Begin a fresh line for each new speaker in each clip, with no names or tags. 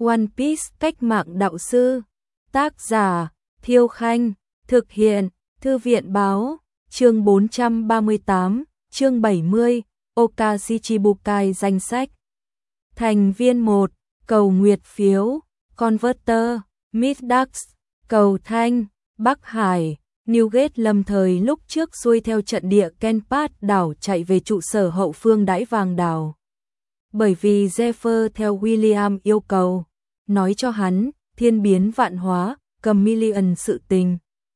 One Piece cách mạng đạo sư. Tác giả Thiêu Khanh. Thực hiện Thư viện Báo. Chương 438, chương 70, Oka Shichibukai danh sách. Thành viên 1, cầu nguyệt phiếu, Converter, Middax, cầu thanh, Bắc Hải, Newgate lâm thời lúc trước xuôi theo trận địa Kenpath đảo chạy về trụ sở hậu phương đãi vàng đảo. Bởi vì Zephyr theo William yêu cầu, nói cho hắn, thiên biến vạn hóa, Chameleon sự tình.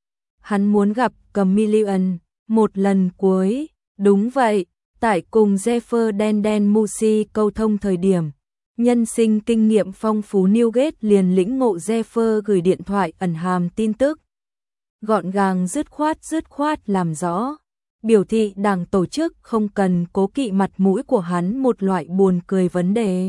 Hắn muốn gặp Chameleon một lần cuối, đúng vậy, tại cùng Zephyr đen Musi câu thông thời điểm. Nhân sinh kinh nghiệm phong phú Newgate liền lĩnh ngộ Zephyr gửi điện thoại ẩn hàm tin tức. Gọn gàng dứt khoát làm rõ. Biểu thị đảng tổ chức không cần cố kỵ mặt mũi của hắn một loại buồn cười vấn đề.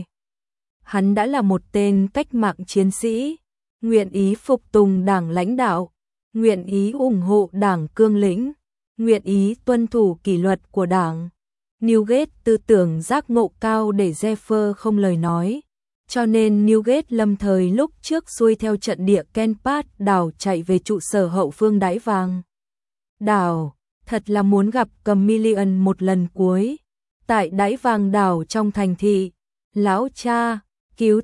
Hắn đã là một tên cách mạng chiến sĩ, nguyện ý phục tùng đảng lãnh đạo, nguyện ý ủng hộ đảng cương lĩnh, nguyện ý tuân thủ kỷ luật của đảng. Newgate tư tưởng giác ngộ cao để Zephyr không lời nói, cho nên Newgate lâm thời lúc trước xuôi theo trận địa Kenpath đảo chạy về trụ sở hậu phương đãi vàng đảo, thật là muốn gặp Chameleon một lần cuối. Tại đãi vàng đảo trong thành thị, lão cha, cứu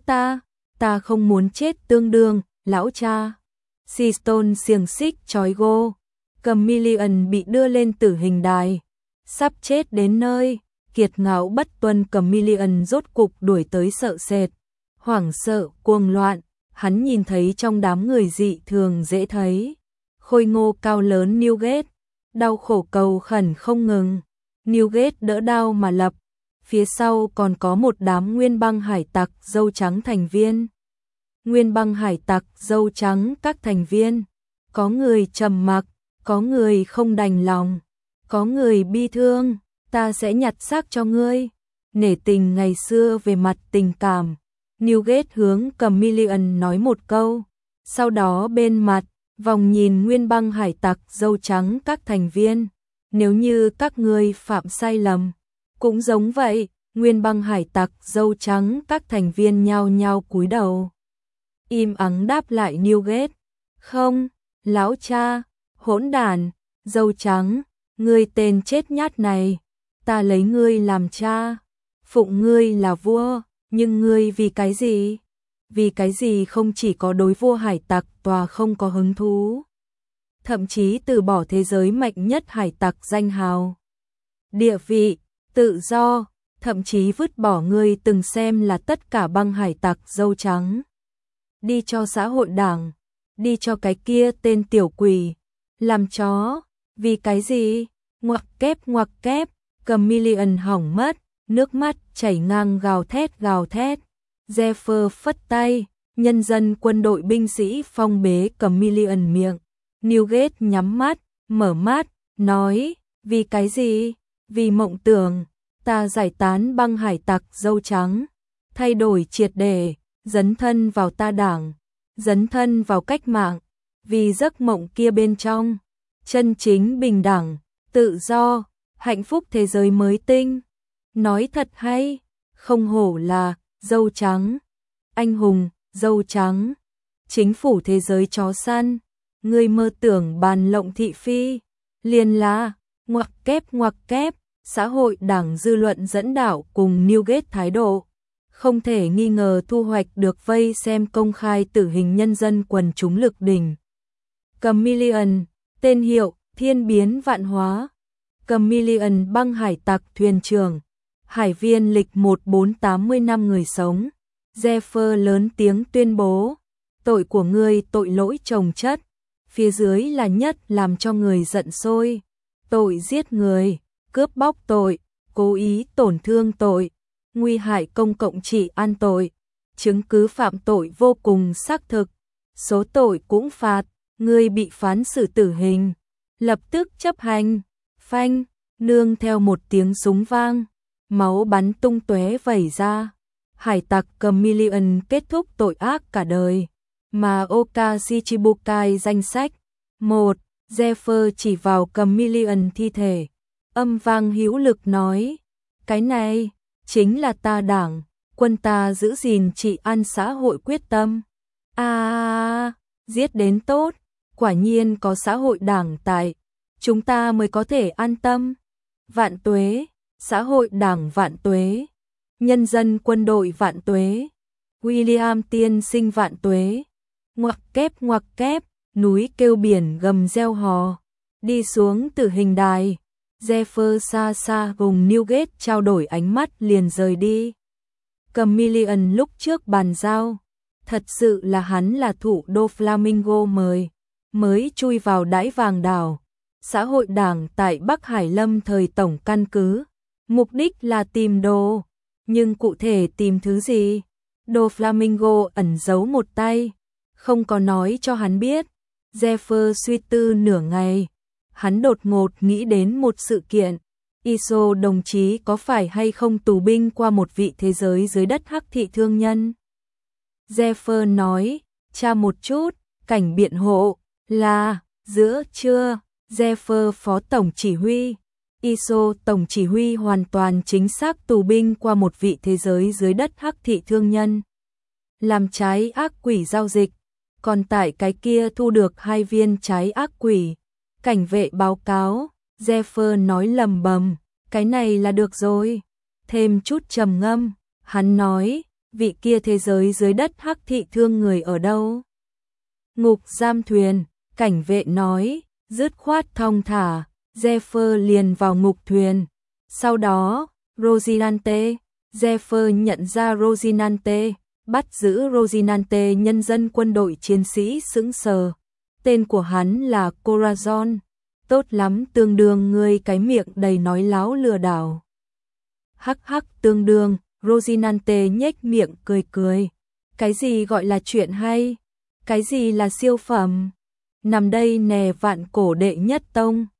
ta không muốn chết tương đương, lão cha. Seastone xiềng xích trói gô, Chameleon bị đưa lên tử hình đài. Sắp chết đến nơi, kiệt ngạo bất tuân Chameleon rốt cục đuổi tới sợ sệt, hoảng sợ, cuồng loạn, hắn nhìn thấy trong đám người dị thường dễ thấy. Khôi ngô cao lớn Newgate, đau khổ cầu khẩn không ngừng. Newgate đỡ đau mà lập, phía sau còn có một đám nguyên băng hải tặc dâu trắng thành viên. Nguyên băng hải tặc dâu trắng các thành viên, có người trầm mặc, có người không đành lòng, có người bi thương, ta sẽ nhặt xác cho ngươi. Nể tình ngày xưa về mặt tình cảm, Newgate hướng Chameleon nói một câu, sau đó bên mặt, vòng nhìn nguyên băng hải tặc dâu trắng các thành viên, nếu như các ngươi phạm sai lầm, cũng giống vậy. Nguyên băng hải tặc dâu trắng các thành viên nhao nhao cúi đầu, im ắng đáp lại Newgate, không, lão cha, hỗn đản, dâu trắng, ngươi tên chết nhát này, ta lấy ngươi làm cha, phụng ngươi là vua, nhưng ngươi vì cái gì? Vì cái gì không chỉ có đối vua hải tặc tòa không có hứng thú, thậm chí từ bỏ thế giới mạnh nhất hải tặc danh hào, địa vị, tự do, thậm chí vứt bỏ ngươi từng xem là tất cả băng hải tặc dâu trắng. Đi cho xã hội đảng, đi cho cái kia tên tiểu quỷ, làm chó, vì cái gì? Ngoặc kép, Chameleon hỏng mất, nước mắt chảy ngang gào thét. Zephyr phất tay, nhân dân quân đội binh sĩ phong bế Chameleon miệng. Newgate nhắm mắt, mở mắt, nói, vì cái gì? Vì mộng tưởng, ta giải tán băng hải tặc dâu trắng, thay đổi triệt để, dấn thân vào ta đảng, dấn thân vào cách mạng, vì giấc mộng kia bên trong, chân chính bình đẳng, tự do, hạnh phúc thế giới mới tinh. Nói thật hay, không hổ là dâu trắng, anh hùng, dâu trắng, chính phủ thế giới chó săn, người mơ tưởng bàn lộng thị phi, liền là, ngoặc kép, xã hội đảng dư luận dẫn đạo cùng Newgate thái độ, không thể nghi ngờ thu hoạch được vây xem công khai tử hình nhân dân quần chúng lực đỉnh. Chameleon, tên hiệu, thiên biến vạn hóa. Chameleon băng hải tặc thuyền trưởng, hải viên lịch 1480 năm người sống. Zephyr lớn tiếng tuyên bố, tội của ngươi tội lỗi chồng chất, phía dưới là nhất làm cho người giận sôi, tội giết người, cướp bóc tội, cố ý tổn thương tội, nguy hại công cộng trị an tội, chứng cứ phạm tội vô cùng xác thực, số tội cũng phạt, ngươi bị phán xử tử hình, lập tức chấp hành. Phanh, nương theo một tiếng súng vang, máu bắn tung tóe vẩy ra. Hải tặc Chameleon kết thúc tội ác cả đời, mà Oka Shichibukai danh sách. 1. Zephyr chỉ vào Chameleon thi thể, âm vang hữu lực nói, cái này chính là ta đảng, quân ta giữ gìn trị an xã hội quyết tâm. Giết đến tốt, quả nhiên có xã hội đảng tại, chúng ta mới có thể an tâm. Vạn tuế, xã hội đảng vạn tuế, nhân dân quân đội vạn tuế, William tiên sinh vạn tuế. Ngoặc kép, núi kêu biển gầm reo hò, đi xuống từ hình đài. Jeffer xa xa vùng Newgate trao đổi ánh mắt liền rời đi. Chameleon lúc trước bàn giao, thật sự là hắn là thủ đô Flamingo mới chui vào đãi vàng đảo. Xã hội đảng tại Bắc Hải Lâm thời tổng căn cứ, mục đích là tìm đồ, nhưng cụ thể tìm thứ gì? Đô Flamingo ẩn giấu một tay, không có nói cho hắn biết. Jeffer suy tư nửa ngày, hắn đột ngột nghĩ đến một sự kiện. Iso đồng chí có phải hay không tù binh qua một vị thế giới dưới đất hắc thị thương nhân? Jeffer nói, tra một chút, cảnh biện hộ, là, giữa trưa, Jeffer phó tổng chỉ huy. Iso tổng chỉ huy hoàn toàn chính xác tù binh qua một vị thế giới dưới đất hắc thị thương nhân. Làm trái ác quỷ giao dịch, còn tại cái kia thu được 2 viên trái ác quỷ. Cảnh vệ báo cáo, Jeffer nói lầm bầm, cái này là được rồi. Thêm chút trầm ngâm, hắn nói, vị kia thế giới dưới đất hắc thị thương người ở đâu? Ngục giam thuyền, cảnh vệ nói, dứt khoát thong thả, Jeffer liền vào ngục thuyền. Sau đó, Rosinante, Jeffer nhận ra Rosinante, bắt giữ Rosinante. Nhân dân quân đội chiến sĩ sững sờ. Tên của hắn là Corazon. Tốt lắm, tương đương ngươi cái miệng đầy nói láo lừa đảo. Hắc hắc, tương đương, Rosinante nhếch miệng cười cười. Cái gì gọi là chuyện hay? Cái gì là siêu phẩm? Nằm đây nè, vạn cổ đệ nhất tông.